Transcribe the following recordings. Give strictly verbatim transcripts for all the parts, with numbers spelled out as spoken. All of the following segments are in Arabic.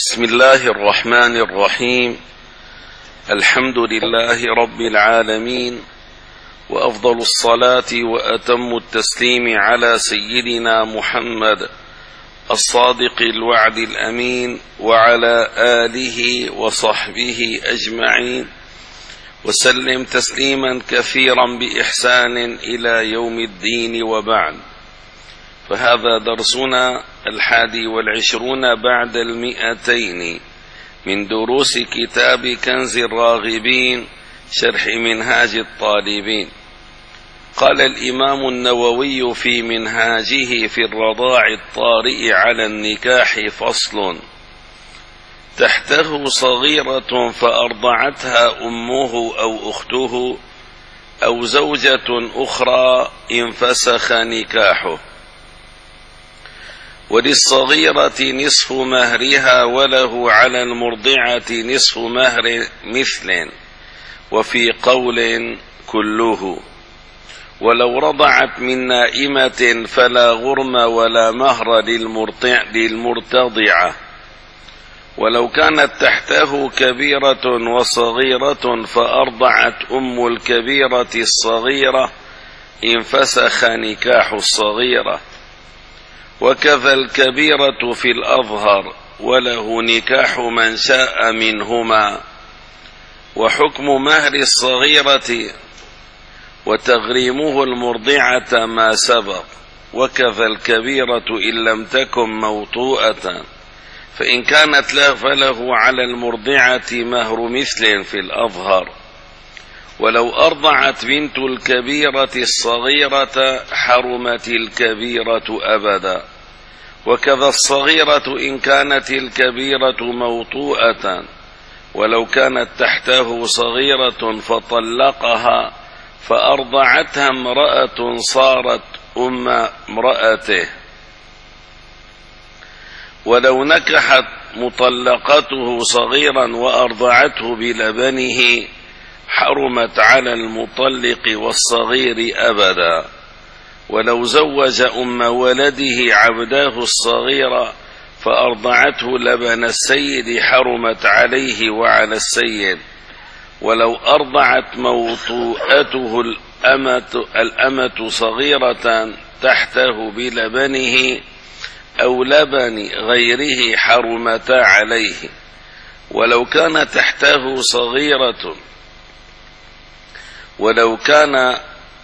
بسم الله الرحمن الرحيم. الحمد لله رب العالمين، وأفضل الصلاة وأتم التسليم على سيدنا محمد الصادق الوعد الأمين، وعلى آله وصحبه أجمعين، وسلم تسليما كثيرا بإحسان إلى يوم الدين، وبعد. فهذا درسنا الحادي والعشرون بعد المئتين من دروس كتاب كنز الراغبين شرح منهاج الطالبين. قال الإمام النووي في منهاجه في الرضاع الطارئ على النكاح: فصل: تحته صغيرة فأرضعتها أمه أو أخته أو زوجة أخرى انفسخ نكاحه، وللصغيرة نصف مهرها، وله على المرضعة نصف مهر مثل، وفي قول كله. ولو رضعت من نائمة فلا غرم ولا مهر للمرضع للمرتضعة. ولو كانت تحته كبيرة وصغيرة فأرضعت أم الكبيرة الصغيرة انفسخ نكاح الصغيرة، وكذا الكبيرة في الأظهر، وله نكاح من شاء منهما. وحكم مهر الصغيرة وتغريمه المرضعة ما سبق، وكذا الكبيرة إن لم تكن موطوءة، فإن كانت لا فله على المرضعة مهر مثل في الأظهر. ولو أرضعت بنت الكبيرة الصغيرة حرمت الكبيرة أبدا، وكذا الصغيرة إن كانت الكبيرة موطوءة. ولو كانت تحته صغيرة فطلقها فأرضعتها امرأة صارت أم امرأته. ولو نكحت مطلقته صغيرا وأرضعته بلبنه حرمت على المطلق والصغير أبدا. ولو زوج أم ولده عبداه الصغير فأرضعته لبن السيد حرمت عليه وعلى السيد. ولو أرضعت موطوءته الأمة, الأمة صغيرة تحته بلبنه أو لبن غيره حرمتا عليه. ولو كان تحته صغيرة ولو كان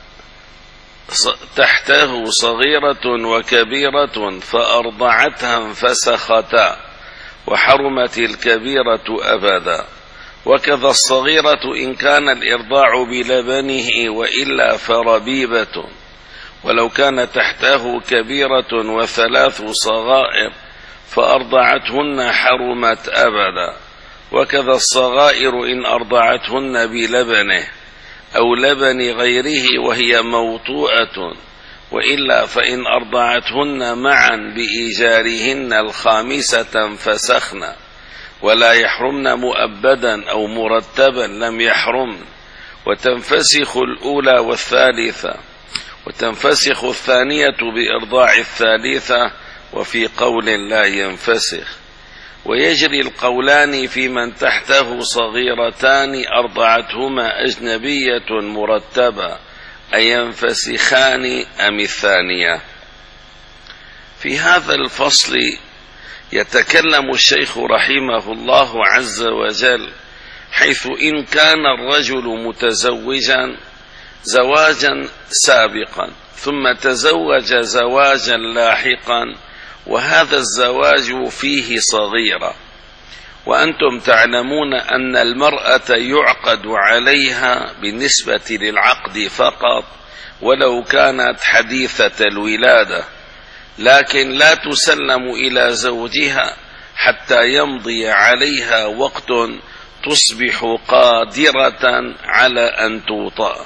تحته صغيرة وكبيرة فأرضعتها انفسختا، وحرمت الكبيرة أبدا. وكذا الصغيرة إن كان الإرضاع بلبنه، وإلا فربيبة. ولو كان تحته كبيرة وثلاث صغائر فأرضعتهن حرمت أبدا. وكذا الصغائر إن أرضعتهن بلبنه أو لبن غيره وهي موطوءة، وإلا فإن أرضعتهن معا بإيجارهن الخامسة انفسخن، ولا يحرمن مؤبدا أو مرتبا لم يحرمن. وتنفسخ الأولى والثالثة، وتنفسخ الثانية بإرضاع الثالثة، وفي قول لا ينفسخ. ويجري القولان في من تحته صغيرتان أرضعتهما أجنبية مرتبة أينفسخان أم الثانية. في هذا الفصل يتكلم الشيخ رحمه الله عز وجل، حيث إن كان الرجل متزوجا زواجا سابقا ثم تزوج زواجا لاحقا، وهذا الزواج فيه صغيرة، وأنتم تعلمون أن المرأة يعقد عليها بالنسبة للعقد فقط ولو كانت حديثة الولادة، لكن لا تسلم إلى زوجها حتى يمضي عليها وقت تصبح قادرة على أن توطأ.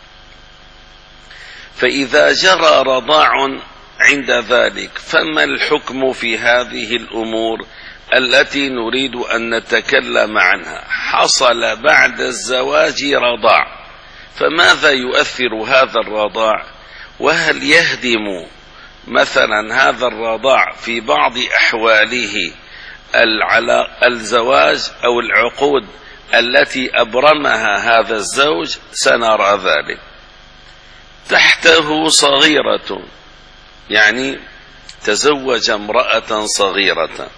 فإذا جرى رضاع عند ذلك فما الحكم في هذه الأمور التي نريد أن نتكلم عنها؟ حصل بعد الزواج رضاع، فماذا يؤثر هذا الرضاع؟ وهل يهدم مثلا هذا الرضاع في بعض أحواله الزواج أو العقود التي أبرمها هذا الزوج سنرى ذلك. تحته صغيرة، يعني تزوج امرأة صغيرة،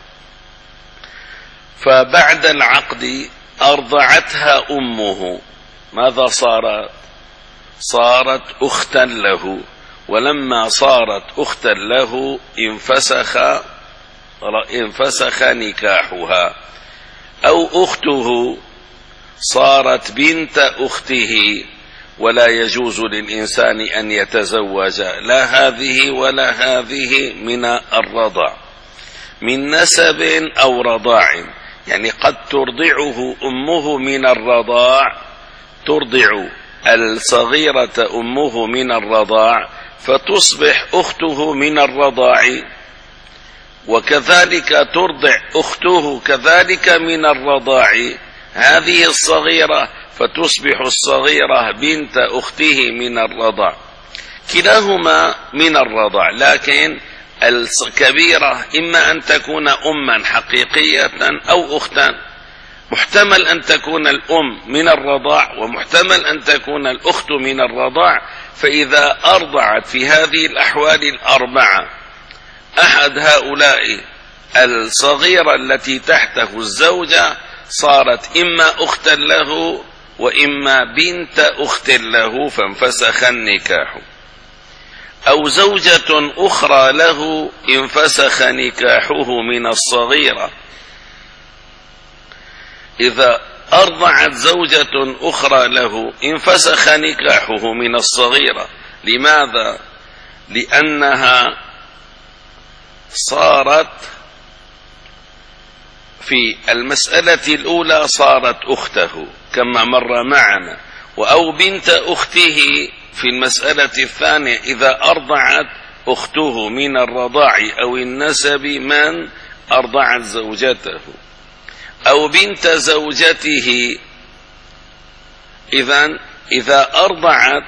فبعد العقد أرضعتها أمه، ماذا صارت؟ صارت أختا له، ولما صارت أختا له انفسخ انفسخ نكاحها. أو أخته صارت بنت أخته، ولا يجوز للإنسان أن يتزوج لا هذه ولا هذه من الرضع، من نسب أو رضاع، يعني قد ترضعه أمه من الرضاع، ترضع الصغيرة أمه من الرضاع فتصبح أخته من الرضاع، وكذلك ترضع أخته كذلك من الرضاع هذه الصغيرة فتصبح الصغيرة بنت أخته من الرضاع، كلاهما من الرضاع. لكن الكبيرة إما أن تكون أما حقيقية أو أختا، محتمل أن تكون الأم من الرضاع ومحتمل أن تكون الأخت من الرضاع. فإذا أرضعت في هذه الأحوال الأربعة أحد هؤلاء الصغيرة التي تحته الزوجة صارت إما أختا له وإما بنت أخت له فانفسخ النكاح. أو زوجة أخرى له انفسخ نكاحه من الصغيرة. إذا أرضعت زوجة أخرى له انفسخ نكاحه من الصغيرة. لماذا؟ لأنها صارت في المسألة الأولى صارت أخته كما مر معنا، أو بنت أخته في المسألة الثانية إذا أرضعت أخته من الرضاع أو النسب من أرضعت زوجته، أو بنت زوجته. إذن إذا أرضعت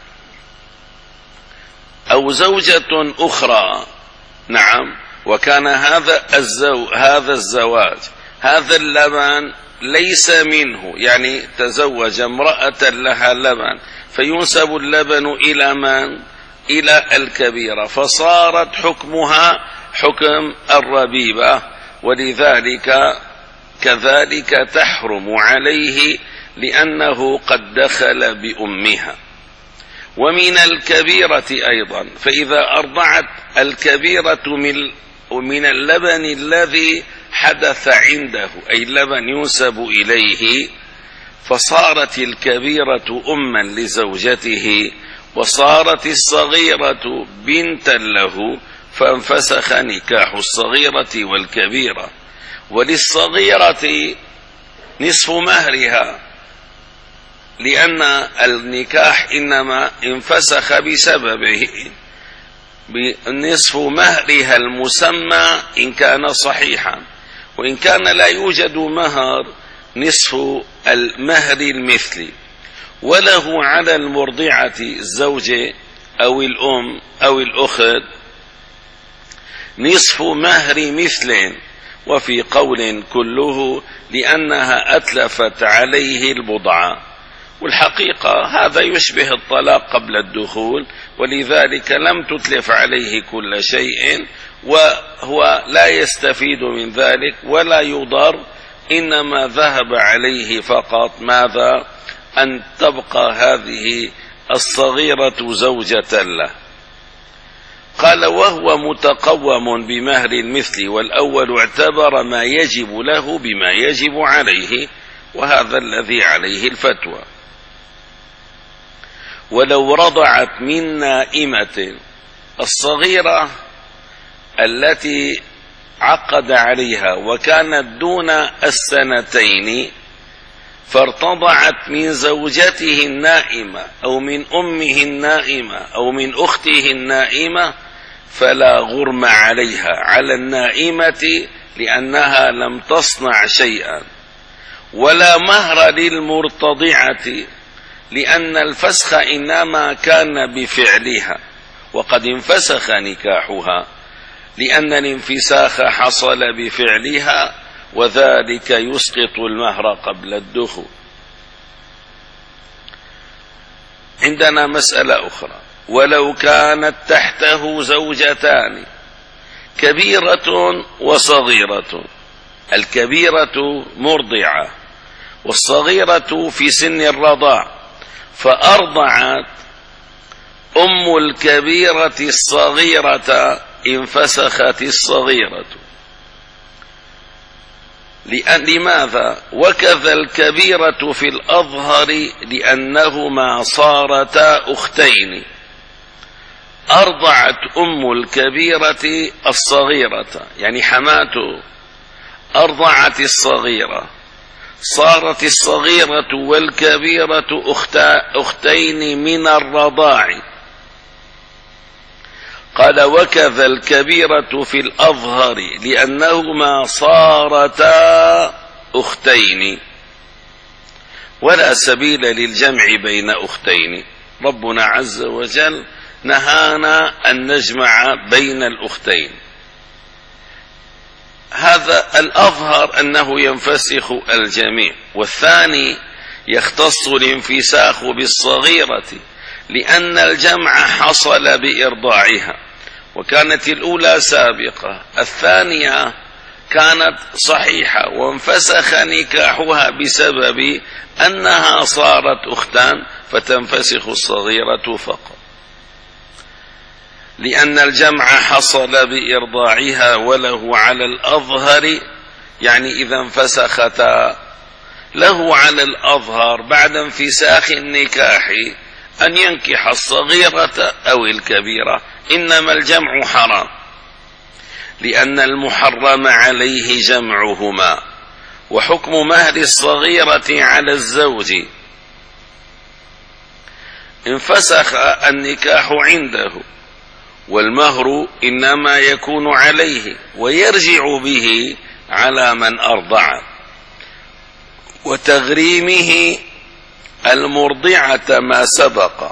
أو زوجة أخرى، نعم، وكان هذا الزو هذا الزواج هذا اللبن ليس منه، يعني تزوج امرأة لها لبن فينسب اللبن إلى من؟ إلى الكبيرة، فصارت حكمها حكم الربيبة، ولذلك كذلك تحرم عليه لأنه قد دخل بأمها. ومن الكبيرة أيضا، فإذا أرضعت الكبيرة من من اللبن الذي حدث عنده، أي اللبن ينسب إليه، فصارت الكبيرة أما لزوجته وصارت الصغيرة بنتا له فانفسخ نكاح الصغيرة والكبيرة. وللصغيرة نصف مهرها، لأن النكاح إنما انفسخ بسببه، بنصف مهرها المسمى إن كان صحيحا، وإن كان لا يوجد مهر نصف المهر المثلي. وله على المرضعة الزوجة أو الأم أو الأخت نصف مهر مثل، وفي قول كله لأنها أتلفت عليه البضعة. والحقيقة هذا يشبه الطلاق قبل الدخول، ولذلك لم تتلف عليه كل شيء وهو لا يستفيد من ذلك ولا يضر، إنما ذهب عليه فقط ماذا؟ أن تبقى هذه الصغيرة زوجة له. قال وهو متقوم بمهر المثل، والأول اعتبر ما يجب له بما يجب عليه، وهذا الذي عليه الفتوى. ولو رضعت من نائمة، الصغيرة التي عقد عليها وكانت دون السنتين فارتضعت من زوجته النائمة أو من أمه النائمة أو من أخته النائمة فلا غرم عليها على النائمة لأنها لم تصنع شيئا، ولا مهر للمرتضعة لأن الفسخ إنما كان بفعلها وقد انفسخ نكاحها، لأن الانفساخ حصل بفعلها، وذلك يسقط المهر قبل الدخول. عندنا مسألة أخرى: ولو كانت تحته زوجتان كبيرة وصغيرة، الكبيرة مرضعة والصغيرة في سن الرضاع، فأرضعت أم الكبيرة الصغيرة، انفسخت الصغيرة. لأن لماذا؟ وكذا الكبيرة في الأظهر لأنهما صارتا أختين. أرضعت أم الكبيرة الصغيرة، يعني حماته أرضعت الصغيرة، صارت الصغيرة والكبيرة أختين من الرضاع. قال: وكذا الكبيرة في الأظهر لأنهما صارتا أختين، ولا سبيل للجمع بين أختين. ربنا عز وجل نهانا أن نجمع بين الأختين. هذا الأظهر أنه ينفسخ الجميع، والثاني يختص الانفساخ بالصغيرة لأن الجمع حصل بإرضاعها، وكانت الأولى سابقة، الثانية كانت صحيحة وانفسخ نكاحها بسبب أنها صارت أختان، فتنفسخ الصغيرة فقط. لأن الجمع حصل بإرضاعها وله على الأظهر، يعني إذا انفسختا له على الأظهر بعد انفساخ النكاح أن ينكح الصغيرة أو الكبيرة، إنما الجمع حرام، لأن المحرم عليه جمعهما. وحكم مهر الصغيرة على الزوج: انفسخ النكاح عنده، والمهر إنما يكون عليه ويرجع به على من أرضع، وتغريمه المرضعة ما سبق،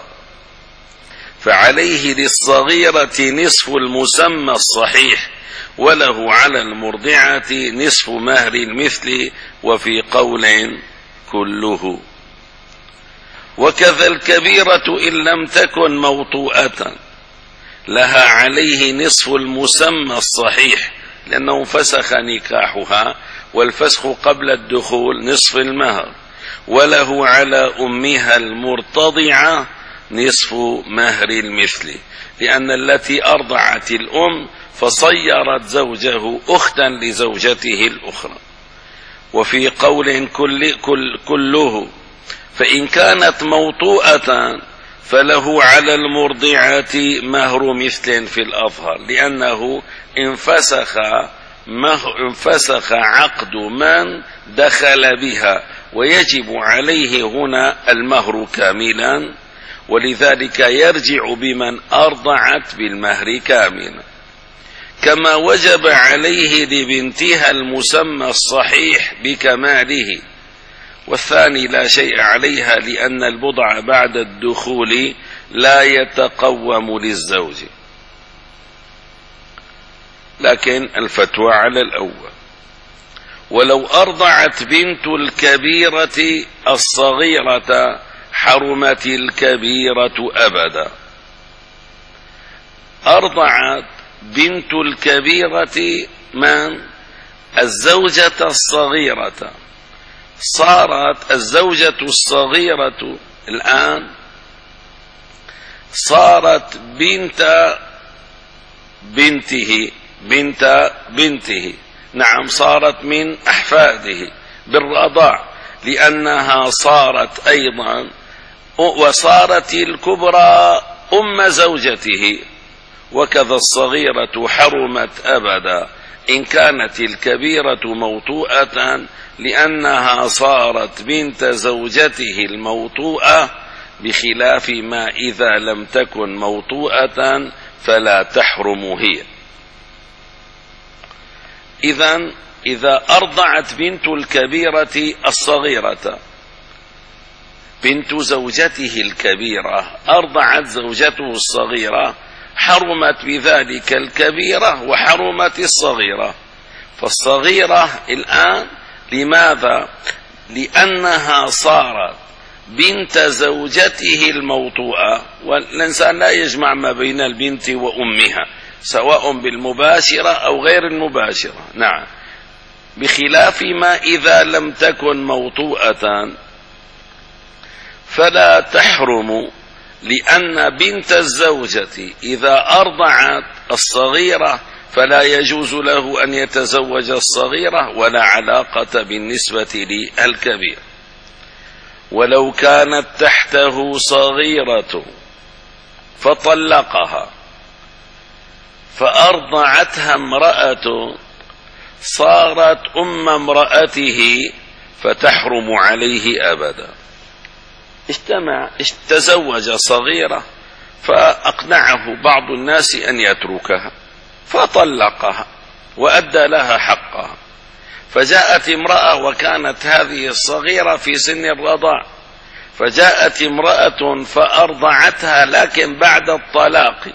فعليه للصغيرة نصف المسمى الصحيح، وله على المرضعة نصف مهر المثل، وفي قول كله. وكذا الكبيرة إن لم تكن موطوءة لها عليه نصف المسمى الصحيح، لأنه فسخ نكاحها، والفسخ قبل الدخول نصف المهر، وله على أمها المرتضعة نصف مهر المثل، لأن التي أرضعت الأم فصيرت زوجه أختا لزوجته الأخرى. وفي قول كل كل كله: فإن كانت موطوءة فله على المرضعة مهر مثل في الأظهر، لأنه انفسخ انفسخ عقد من دخل بها، ويجب عليه هنا المهر كاملا، ولذلك يرجع بمن أرضعت بالمهر كاملا، كما وجب عليه لبنتها المسمى الصحيح بكماله. والثاني لا شيء عليها، لأن البضع بعد الدخول لا يتقوم للزوج. لكن الفتوى على الأول: ولو أرضعت بنت الكبيرة الصغيرة حرمت الكبيرة أبدا. أرضعت بنت الكبيرة من؟ الزوجة الصغيرة. صارت الزوجة الصغيرة الآن صارت بنت بنته بنت بنته نعم، صارت من أحفاده بالرضاع، لأنها صارت أيضا، وصارت الكبرى أم زوجته. وكذا الصغيرة حرمت أبدا إن كانت الكبيرة موطوءة، لأنها صارت بنت زوجته الموطوءة، بخلاف ما إذا لم تكن موطوءة فلا تحرم هي. إذن إذا أرضعت بنت الكبيرة الصغيرة، بنت زوجته الكبيرة أرضعت زوجته الصغيرة، حرمت بذلك الكبيرة وحرمت الصغيرة. فالصغيرة الآن لماذا؟ لأنها صارت بنت زوجته الموطوءة، والإنسان لا يجمع ما بين البنت وأمها سواء بالمباشرة أو غير المباشرة. نعم، بخلاف ما إذا لم تكن موطوءة فلا تحرم، لأن بنت الزوجة إذا أرضعت الصغيرة فلا يجوز له أن يتزوج الصغيرة، ولا علاقة بالنسبة للكبير. ولو كانت تحته صغيرة فطلقها فأرضعتها امرأة صارت أم امرأته فتحرم عليه أبدا. اجتمع تزوج صغيرة فأقنعه بعض الناس أن يتركها فطلقها وأدى لها حقها، فجاءت امرأة وكانت هذه الصغيرة في سن الرضاع، فجاءت امرأة فأرضعتها لكن بعد الطلاق،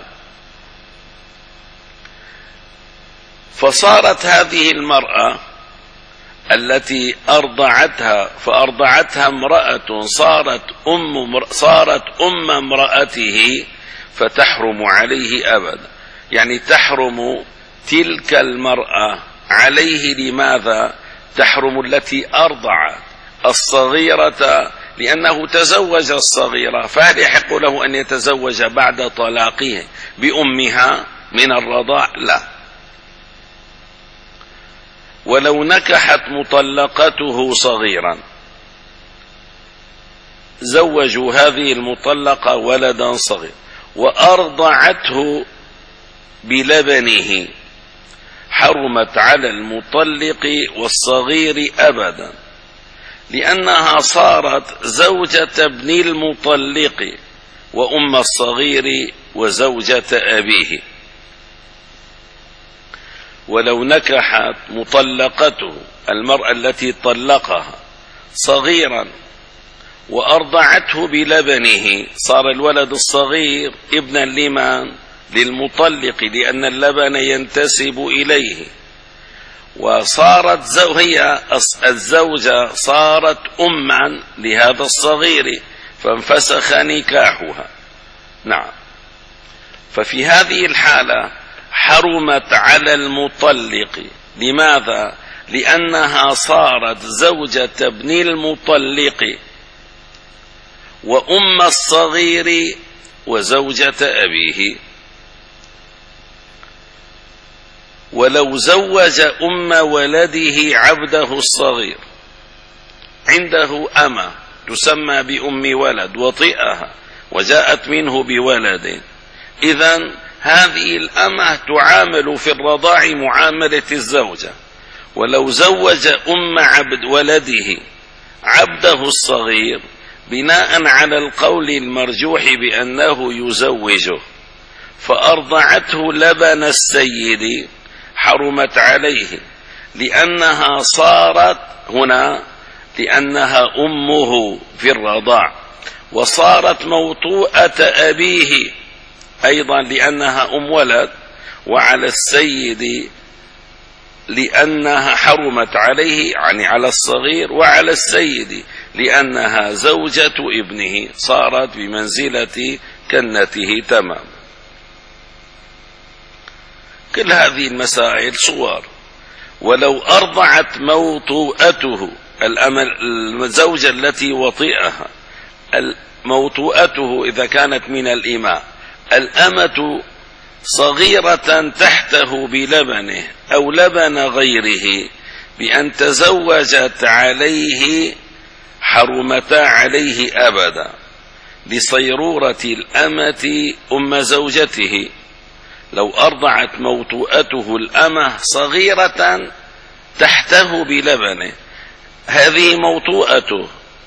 فصارت هذه المرأة التي أرضعتها فأرضعتها امرأة صارت أم صارت أم امرأته فتحرم عليه أبدا. يعني تحرم تلك المرأة عليه. لماذا تحرم؟ التي أرضعت الصغيرة لأنه تزوج الصغيرة، فهل يحق له أن يتزوج بعد طلاقه بأمها من الرضاع؟ لا. ولو نكحت مطلقته صغيرا، زوجوا هذه المطلقة ولدا صغير وأرضعته بلبنه، حرمت على المطلق والصغير أبدا، لأنها صارت زوجة ابن المطلق وأم الصغير وزوجة أبيه. ولو نكحت مطلقته المرأة التي طلقها صغيرا وأرضعته بلبنه، صار الولد الصغير ابنا لمن؟ للمطلق، لأن اللبن ينتسب إليه. وصارت زو هي الزوجة صارت أما لهذا الصغير فانفسخ نكاحها. نعم. ففي هذه الحالة حرمت على المطلق. لماذا؟ لأنها صارت زوجة ابن المطلق وأم الصغير وزوجة أبيه. ولو زوج أم ولده عبده الصغير، عنده أمة تسمى بأم ولد وطئها وجاءت منه بولد، إذن هذه الأمة تعامل في الرضاع معاملة الزوجة. ولو زوج أم عبد ولده عبده الصغير بناء على القول المرجوح بأنه يزوجه فأرضعته لبن السيد، حرمت عليه، لأنها صارت هنا لأنها أمه في الرضاع، وصارت موطوءة أبيه أيضا لأنها أم ولد، وعلى السيد لأنها حرمت عليه يعني على الصغير، وعلى السيد لأنها زوجة ابنه، صارت بمنزلة كنته تمام. كل هذه المسائل صور. ولو أرضعت موطوءته الزوجة التي وطئها، موطوءته إذا كانت من الإماء، الأمة صغيرة تحته بلبنه أو لبن غيره بأن تزوجت عليه، حرمتا عليه أبدا لصيرورة الأمة أم زوجته. لو أرضعت موطوءته الأمة صغيرة تحته بلبنه، هذه موطوءته،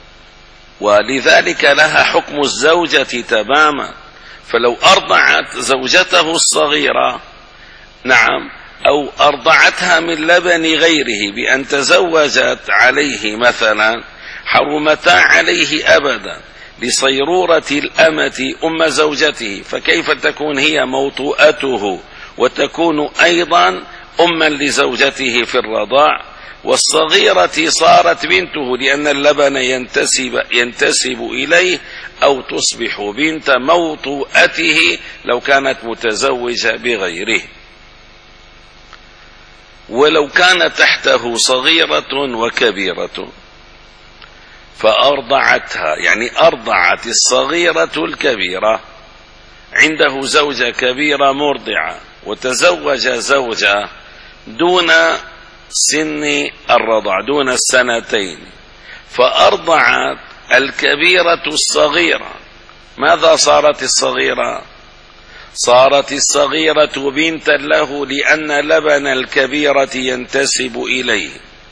ولذلك لها حكم الزوجة تماما. فلو أرضعت زوجته الصغيرة نعم أو أرضعتها من لبن غيره بأن تزوجت عليه مثلا، حرمتا عليه أبدا لصيرورة الأمة أم زوجته، فكيف تكون هي موطؤته وتكون أيضا أما لزوجته في الرضاع؟ والصغيرة صارت بنته لأن اللبن ينتسب, ينتسب إليه، أو تصبح بنت موطؤته لو كانت متزوجة بغيره. ولو كان تحته صغيرة وكبيرة فأرضعتها، يعني أرضعت الصغيرة الكبيرة، عنده زوجة كبيرة مرضعة وتزوج زوجة دون سن الرضع، دون السنتين، فأرضعت الكبيرة الصغيرة. ماذا صارت الصغيرة؟ صارت الصغيرة بنتا له لأن لبن الكبيرة ينتسب إليه.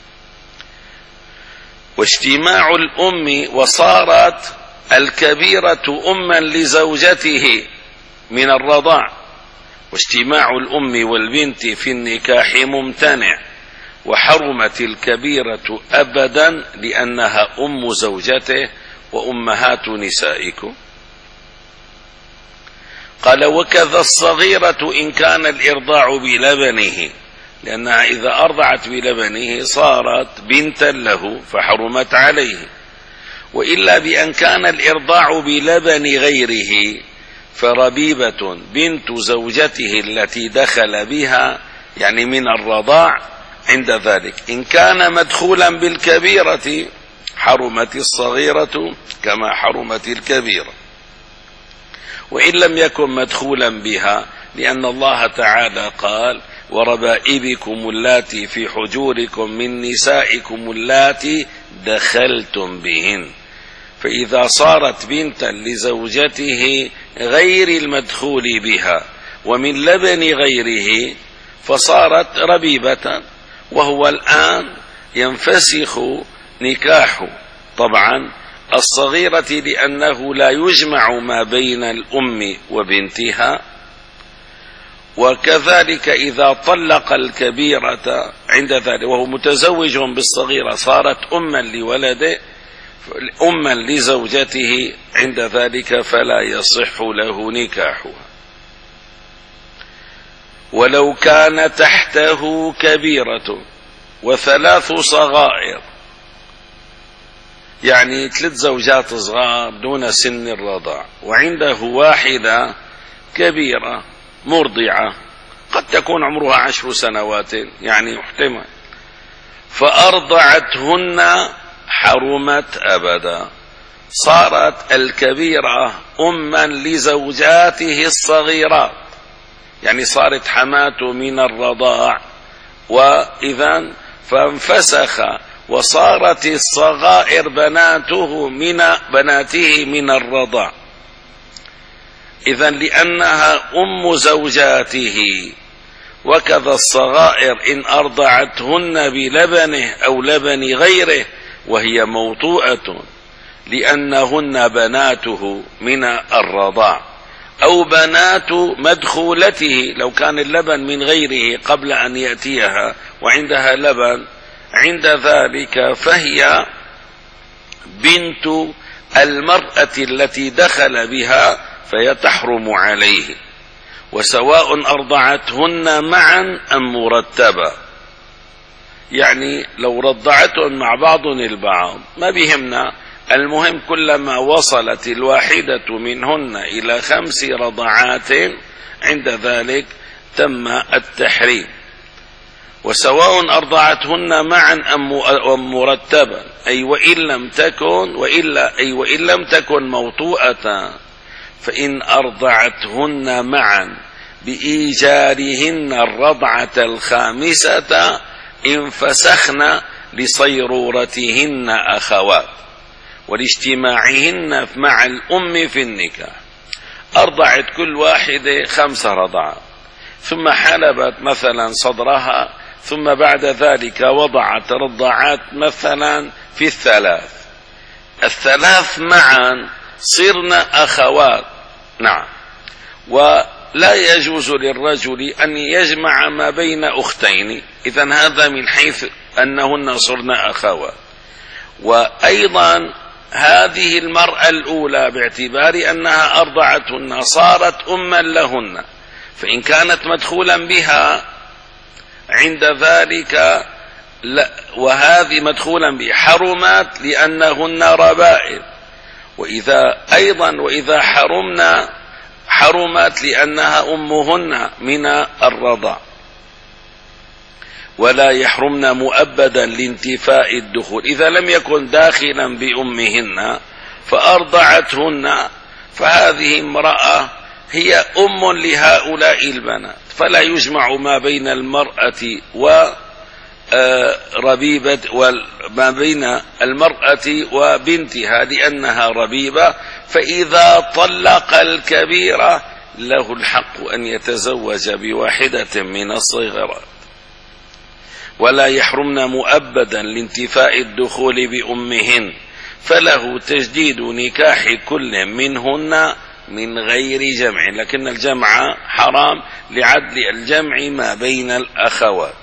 واجتماع الأم، وصارت الكبيرة أما لزوجته من الرضاع، واجتماع الأم والبنت في النكاح ممتنع، وحرمت الكبيرة أبدا لأنها أم زوجته وأمهات نسائكم. قال: وكذا الصغيرة إن كان الإرضاع بلبنه، لأنها إذا أرضعت بلبنه صارت بنتا له فحرمت عليه، وإلا بأن كان الإرضاع بلبن غيره فربيبة بنت زوجته التي دخل بها، يعني من الرضاع، عند ذلك إن كان مدخولا بالكبيرة حرمت الصغيرة كما حرمت الكبيرة، وإن لم يكن مدخولا بها، لأن الله تعالى قال: وربائبكم اللاتي في حجوركم من نسائكم اللاتي دخلتم بهن. فإذا صارت بنتا لزوجته غير المدخول بها ومن لبن غيره فصارت ربيبة، وهو الآن ينفسخ نكاح طبعا الصغيرة لأنه لا يجمع ما بين الأم وبنتها. وكذلك إذا طلق الكبيرة عند ذلك وهو متزوج بالصغيرة صارت أما لولده أما لزوجته، عند ذلك فلا يصح له نكاحها. ولو كان تحته كبيرة وثلاث صغائر، يعني ثلاث زوجات صغار دون سن الرضاع، وعنده واحدة كبيرة مرضعة قد تكون عمرها عشر سنوات، يعني محتمل، فأرضعتهن حرمت أبدا. صارت الكبيرة أما لزوجاته الصغيرات، يعني صارت حماته من الرضاع، وإذا فانفسخ وصارت الصغائر بناته من بناته من الرضاع، إذا لأنها أم زوجاته. وكذا الصغائر إن أرضعتهن بلبنه أو لبن غيره وهي موطوءة، لأنهن بناته من الرضاع، أو بنات مدخولته لو كان اللبن من غيره قبل أن يأتيها وعندها لبن، عند ذلك فهي بنت المرأة التي دخل بها فهي تحرم عليه، وسواء أرضعتهن معا أم مرتبة، يعني لو رضعتهن مع بعض البعض ما بهمنا، المهم كلما وصلت الواحدة منهن إلى خمس رضعات عند ذلك تم التحريم. وسواء أرضعتهن معا أم مرتبا، أي وإن لم تكن وإلا أي وإن لم تكن موطوءة، فإن أرضعتهن معا بإيجارهن الرضعة الخامسة انفسخن لصيرورتهن أخوات ولاجتماعهن مع الأم في النكاح. أرضعت كل واحدة خمس رضعات، ثم حلبت مثلا صدرها، ثم بعد ذلك وضعت رضعات مثلا في الثلاث، الثلاث معا صرن أخوات. نعم. ولا يجوز للرجل أن يجمع ما بين أختين، إذن هذا من حيث أنهن صرن أخوات. وأيضا هذه المرأة الأولى باعتبار أنها أرضعتهن صارت أما لهن، فإن كانت مدخولا بها عند ذلك لا، وهذه مدخولا بها حرمت لأنهن ربائب، وإذا أيضا وإذا حرمنا حرمت لأنها أمهن من الرضع، ولا يحرمن مؤبدا لانتفاء الدخول. إذا لم يكن داخلا بأمهن فأرضعتهن فهذه امرأة هي أم لهؤلاء البنات، فلا يجمع ما بين المرأة وربيبة وما بين المرأة وبنتها لأنها ربيبة. فإذا طلق الكبيرة له الحق أن يتزوج بواحدة من الصغيرات، ولا يحرمن مؤبدا لانتفاء الدخول بأمهن، فله تجديد نكاح كل منهن من غير جمع، لكن الجمع حرام لعدل الجمع ما بين الأخوات.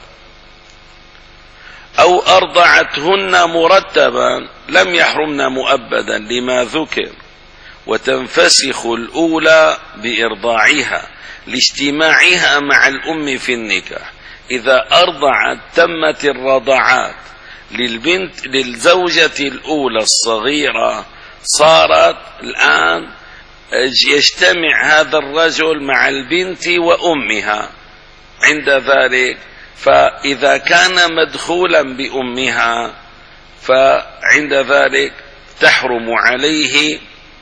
أو أرضعتهن مرتبا لم يحرمن مؤبدا لما ذكر، وتنفسخ الأولى بإرضاعها لاجتماعها مع الأم في النكاح. إذا أرضعت تمت الرضعات للبنت للزوجة الأولى الصغيرة، صارت الآن يجتمع هذا الرجل مع البنت وأمها عند ذلك، فإذا كان مدخولا بأمها فعند ذلك تحرم عليه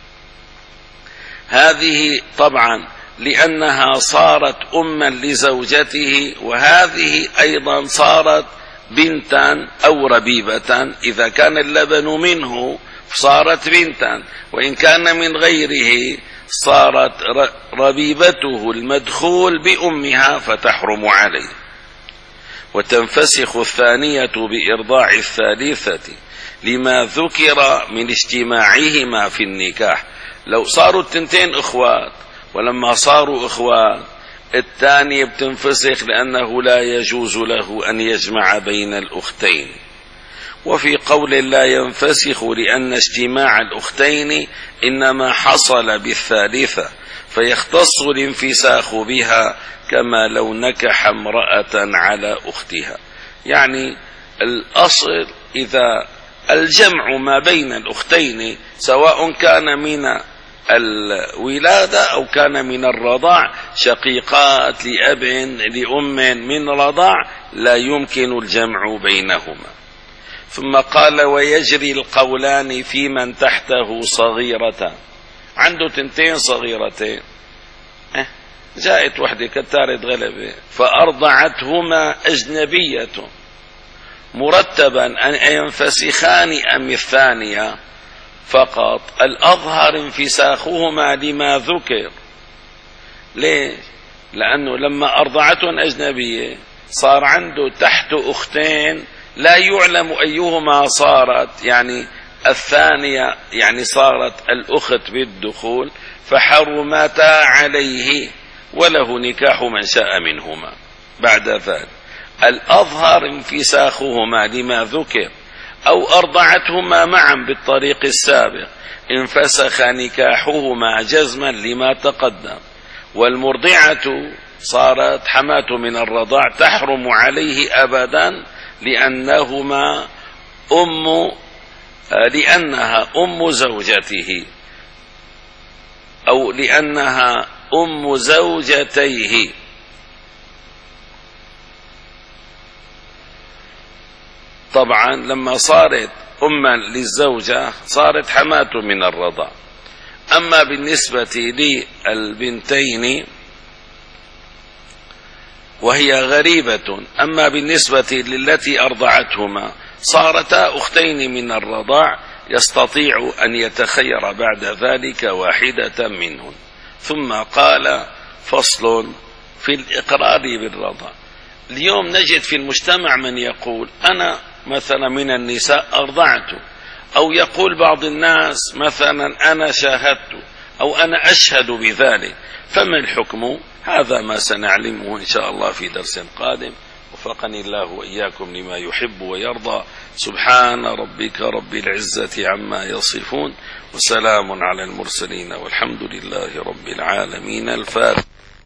هذه طبعا لأنها صارت أما لزوجته، وهذه أيضا صارت بنتا أو ربيبة. إذا كان اللبن منه صارت بنتا، وإن كان من غيره صارت ربيبته المدخول بأمها فتحرم عليه. وتنفسخ الثانية بإرضاع الثالثة لما ذكر من اجتماعهما في النكاح. لو صاروا التنتين إخوات ولما صاروا إخوات الثانية بتنفسخ لأنه لا يجوز له أن يجمع بين الأختين. وفي قول لا ينفسخ لأن اجتماع الأختين إنما حصل بالثالثة، فيختص الانفساخ بها كما لو نكح امرأة على أختها. يعني الأصل إذا الجمع ما بين الأختين سواء كان من الولادة أو كان من الرضاع، شقيقات لأب لأم من رضاع، لا يمكن الجمع بينهما. ثم قال ويجري القولان في من تحته صغيرة، عنده تنتين صغيرتين، اه جاءت وحدة كتارت غلبة فأرضعتهما أجنبية مرتبا أن ينفسخان أم الثانية فقط. الأظهر انفساخهما لما ذكر. ليش؟ لأنه لما أرضعتهم أجنبية صار عنده تحت أختين لا يعلم أيهما صارت، يعني الثانية يعني صارت الأخت بالدخول، فحرمتا عليه وله نكاح من شاء منهما بعد ذلك. الأظهر انفساخهما لما ذكر. أو أرضعتهما معا بالطريق السابق انفسخ نكاحهما جزما لما تقدم. والمرضعة صارت حماة من الرضاع تحرم عليه أبدا لأنهما أم لأنها أم زوجته أو لأنها أم زوجتيه. طبعا لما صارت أما للزوجة صارت حماة من الرضاع. أما بالنسبة للبنتين وهي غريبة، أما بالنسبة للتي أرضعتهما صارتا أختين من الرضاع، يستطيع أن يتخير بعد ذلك واحدة منهن. ثم قال فصل في الإقرار بالرضاع. اليوم نجد في المجتمع من يقول أنا مثلا من النساء أرضعت، أو يقول بعض الناس مثلا أنا شاهدت أو أنا أشهد بذلك، فما الحكم؟ هذا ما سنعلمه إن شاء الله في درس قادم. وفقني الله وإياكم لما يحب ويرضى. سبحان ربك رب العزة عما يصفون، وسلام على المرسلين، والحمد لله رب العالمين. الفاتحة.